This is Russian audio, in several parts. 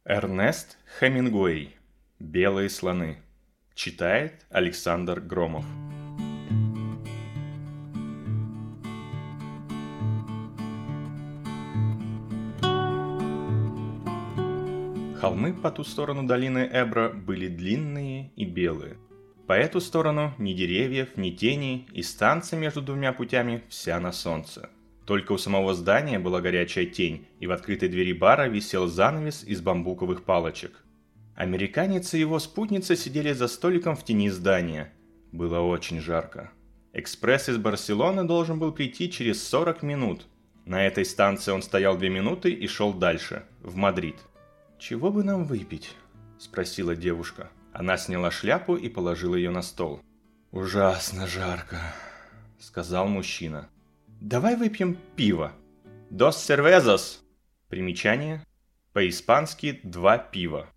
Эрнест Хемингуэй. «Белые слоны». Читает Александр Громов. Холмы по ту сторону долины Эбро были длинные и белые. По эту сторону ни деревьев, ни тени, и станция между двумя путями вся на солнце. Только у самого здания была горячая тень, и в открытой двери бара висел занавес из бамбуковых палочек. Американец и его спутница сидели за столиком в тени здания. Было очень жарко. Экспресс из Барселоны должен был прийти через 40 минут. На этой станции он стоял 2 минуты и шел дальше, в Мадрид. «Чего бы нам выпить?» – спросила девушка. Она сняла шляпу и положила ее на стол. «Ужасно жарко», – сказал мужчина. «Давай выпьем пиво». «Dos cervezas». Примечание. По-испански «два пива»,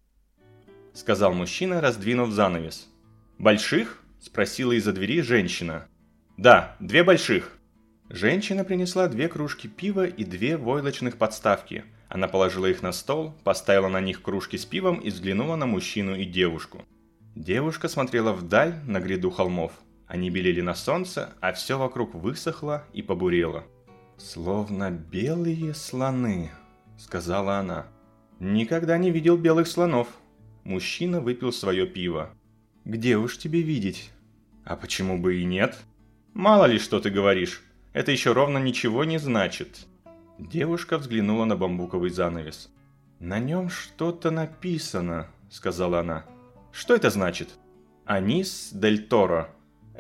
– сказал мужчина, раздвинув занавес. «Больших?» – спросила из-за двери женщина. «Да, 2 больших». Женщина принесла 2 кружки пива и 2 войлочных подставки. Она положила их на стол, поставила на них кружки с пивом и взглянула на мужчину и девушку. Девушка смотрела вдаль на гряду холмов. Они белели на солнце, а все вокруг высохло и побурело. «Словно белые слоны», — сказала она. «Никогда не видел белых слонов». Мужчина выпил свое пиво. «Где уж тебе видеть?» «А почему бы и нет?» «Мало ли, что ты говоришь. Это еще ровно ничего не значит». Девушка взглянула на бамбуковый занавес. «На нем что-то написано», — сказала она. «Что это значит?» «Анис дель Торо.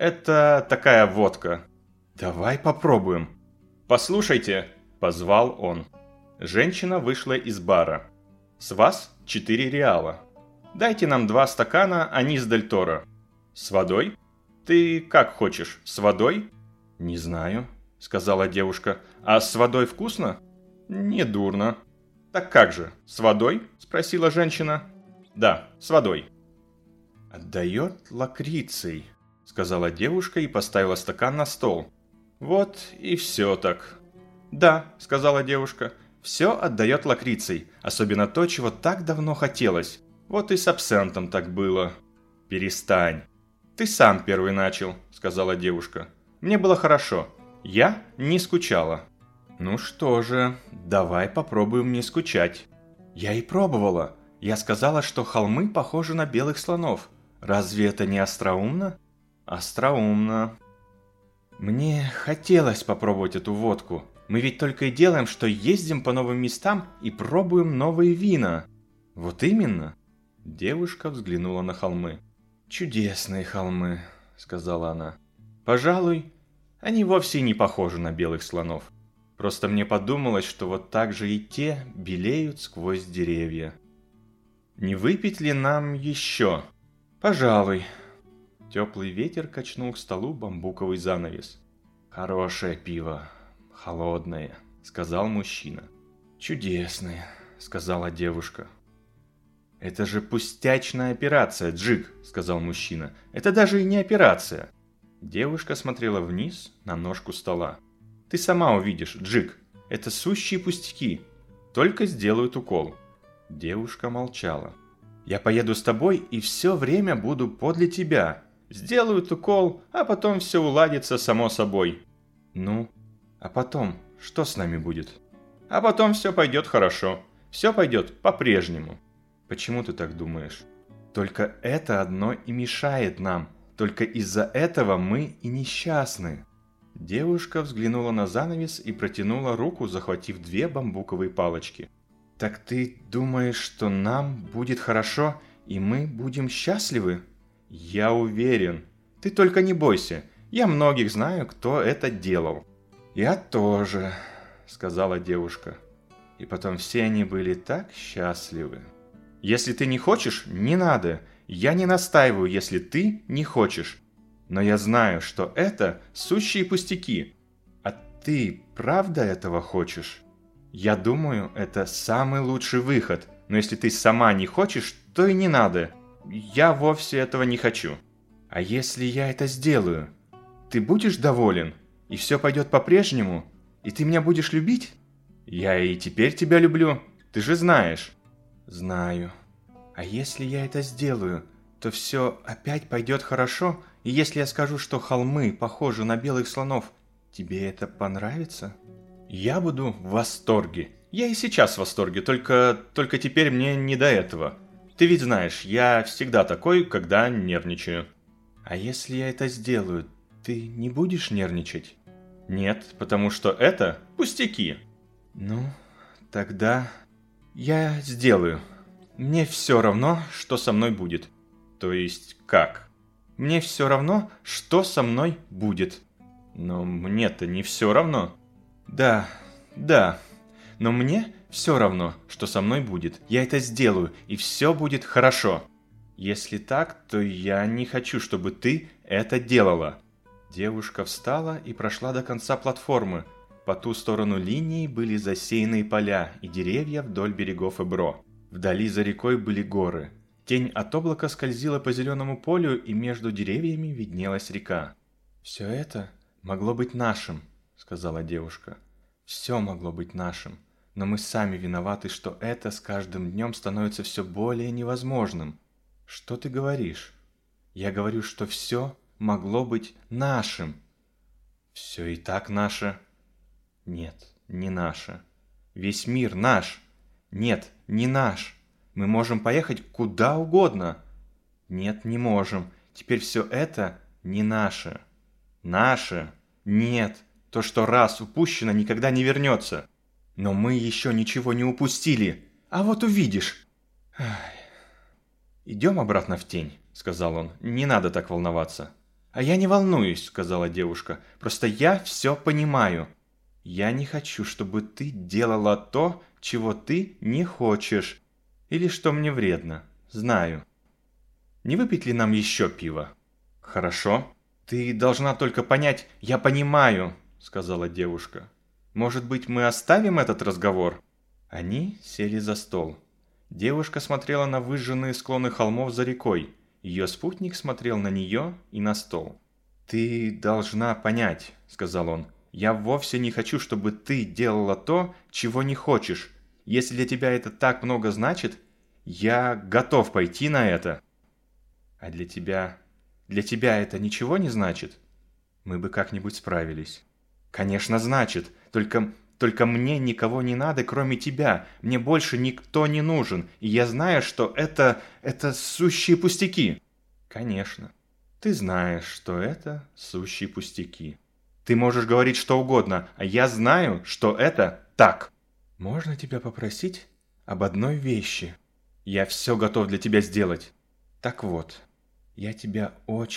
Это такая водка». «Давай попробуем». «Послушайте», — позвал он. Женщина вышла из бара. «С вас 4 реала. Дайте нам 2 стакана Анис дель Торо». «С водой? Ты как хочешь, с водой?» «Не знаю», — сказала девушка. «А с водой вкусно?» «Не дурно». «Так как же, с водой?» – спросила женщина. «Да, с водой». «Отдает лакрицей», – сказала девушка и поставила стакан на стол. «Вот и все так». «Да», – сказала девушка, – «все отдает лакрицей, особенно то, чего так давно хотелось. Вот и с абсентом так было». «Перестань». «Ты сам первый начал», – сказала девушка. «Мне было хорошо. Я не скучала». «Ну что же, давай попробуем не скучать». «Я и пробовала. Я сказала, что холмы похожи на белых слонов. Разве это не остроумно?» «Остроумно». «Мне хотелось попробовать эту водку. Мы ведь только и делаем, что ездим по новым местам и пробуем новые вина». «Вот именно». Девушка взглянула на холмы. «Чудесные холмы», — сказала она. «Пожалуй, они вовсе не похожи на белых слонов. Просто мне подумалось, что вот так же и те белеют сквозь деревья. Не выпить ли нам еще?» «Пожалуй». Теплый ветер качнул к столу бамбуковый занавес. «Хорошее пиво, холодное», — сказал мужчина. «Чудесное», — сказала девушка. «Это же пустячная операция, Джик», — сказал мужчина. «Это даже и не операция». Девушка смотрела вниз на ножку стола. «Ты сама увидишь, Джик, это сущие пустяки. Только сделают укол». Девушка молчала. «Я поеду с тобой и все время буду подле тебя. Сделают укол, а потом все уладится само собой». «Ну, а потом что с нами будет?» «А потом все пойдет хорошо. Все пойдет по-прежнему». «Почему ты так думаешь?» «Только это одно и мешает нам. Только из-за этого мы и несчастны». Девушка взглянула на занавес и протянула руку, захватив 2 бамбуковые палочки. «Так ты думаешь, что нам будет хорошо, и мы будем счастливы?» «Я уверен. Ты только не бойся. Я многих знаю, кто это делал». «Я тоже», — сказала девушка. И потом все они были так счастливы. «Если ты не хочешь, не надо. Я не настаиваю, если ты не хочешь. Но я знаю, что это сущие пустяки. А ты правда этого хочешь? Я думаю, это самый лучший выход. Но если ты сама не хочешь, то и не надо. Я вовсе этого не хочу. А если я это сделаю? Ты будешь доволен? И все пойдет по-прежнему? И ты меня будешь любить?» «Я и теперь тебя люблю. Ты же знаешь». Знаю. А если я это сделаю, то все опять пойдет хорошо? И если я скажу, что холмы похожи на белых слонов, тебе это понравится? Я буду в восторге. Я и сейчас в восторге, только теперь мне не до этого. Ты ведь знаешь, я всегда такой, когда нервничаю. А если я это сделаю, ты не будешь нервничать? Нет, потому что это пустяки. Ну, тогда я сделаю. Мне все равно, что со мной будет. То есть как? Мне все равно, что со мной будет. Но мне-то не все равно. Да, но мне все равно, что со мной будет. Я это сделаю, и все будет хорошо. Если так, то я не хочу, чтобы ты это делала. Девушка встала и прошла до конца платформы. По ту сторону линии были засеянные поля и деревья вдоль берегов Эбро. Вдали за рекой были горы. Тень от облака скользила по зеленому полю, и между деревьями виднелась река. «Все это могло быть нашим», — сказала девушка. «Все могло быть нашим, но мы сами виноваты, что это с каждым днем становится все более невозможным». «Что ты говоришь?» «Я говорю, что все могло быть нашим». «Все и так наше». «Нет, не наше». «Весь мир наш». «Нет, не наш». «Мы можем поехать куда угодно». «Нет, не можем. Теперь все это не наше». «Наше? Нет. То, что раз упущено, никогда не вернется». «Но мы еще ничего не упустили. А вот увидишь». «Идем обратно в тень», — сказал он. «Не надо так волноваться». «А я не волнуюсь», — сказала девушка. «Просто я все понимаю. Я не хочу, чтобы ты делала то, чего ты не хочешь. Или что мне вредно. Знаю. Не выпить ли нам еще пива?» «Хорошо. Ты должна только понять, я понимаю», — сказала девушка. «Может быть, мы оставим этот разговор?» Они сели за стол. Девушка смотрела на выжженные склоны холмов за рекой. Ее спутник смотрел на нее и на стол. «Ты должна понять», — сказал он. «Я вовсе не хочу, чтобы ты делала то, чего не хочешь. Если для тебя это так много значит, я готов пойти на это». «А для тебя это ничего не значит?» «Мы бы как-нибудь справились». «Конечно, значит. Только мне никого не надо, кроме тебя. Мне больше никто не нужен. И я знаю, что это сущие пустяки». «Конечно. Ты знаешь, что это сущие пустяки. Ты можешь говорить что угодно, а я знаю, что это так». «Можно тебя попросить об одной вещи?» «Я все готов для тебя сделать». «Так вот, я тебя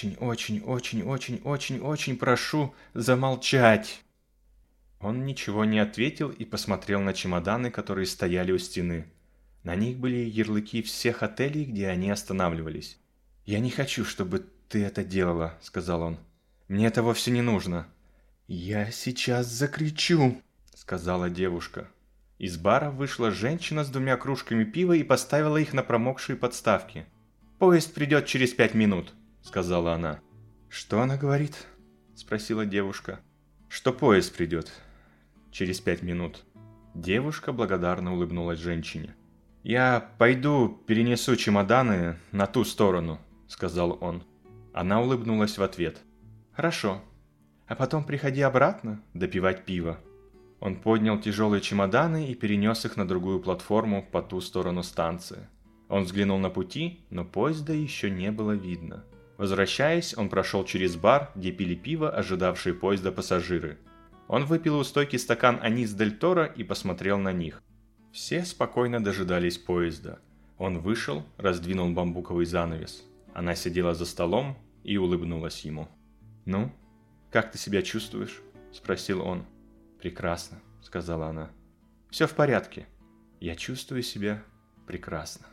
очень прошу замолчать». Он ничего не ответил и посмотрел на чемоданы, которые стояли у стены. На них были ярлыки всех отелей, где они останавливались. «Я не хочу, чтобы ты это делала», — сказал он. «Мне это вовсе не нужно». «Я сейчас закричу», — сказала девушка. Из бара вышла женщина с 2 кружками пива и поставила их на промокшие подставки. «Поезд придет через 5 минут», — сказала она. «Что она говорит?» — спросила девушка. «Что поезд придет через 5 минут». Девушка благодарно улыбнулась женщине. «Я пойду перенесу чемоданы на ту сторону», — сказал он. Она улыбнулась в ответ. «Хорошо. А потом приходи обратно допивать пиво». Он поднял тяжелые чемоданы и перенес их на другую платформу по ту сторону станции. Он взглянул на пути, но поезда еще не было видно. Возвращаясь, он прошел через бар, где пили пиво ожидавшие поезда пассажиры. Он выпил у стойки стакан анис дель Торо и посмотрел на них. Все спокойно дожидались поезда. Он вышел, раздвинул бамбуковый занавес. Она сидела за столом и улыбнулась ему. «Ну, как ты себя чувствуешь?» – спросил он. «Прекрасно», – сказала она. «Все в порядке. Я чувствую себя прекрасно».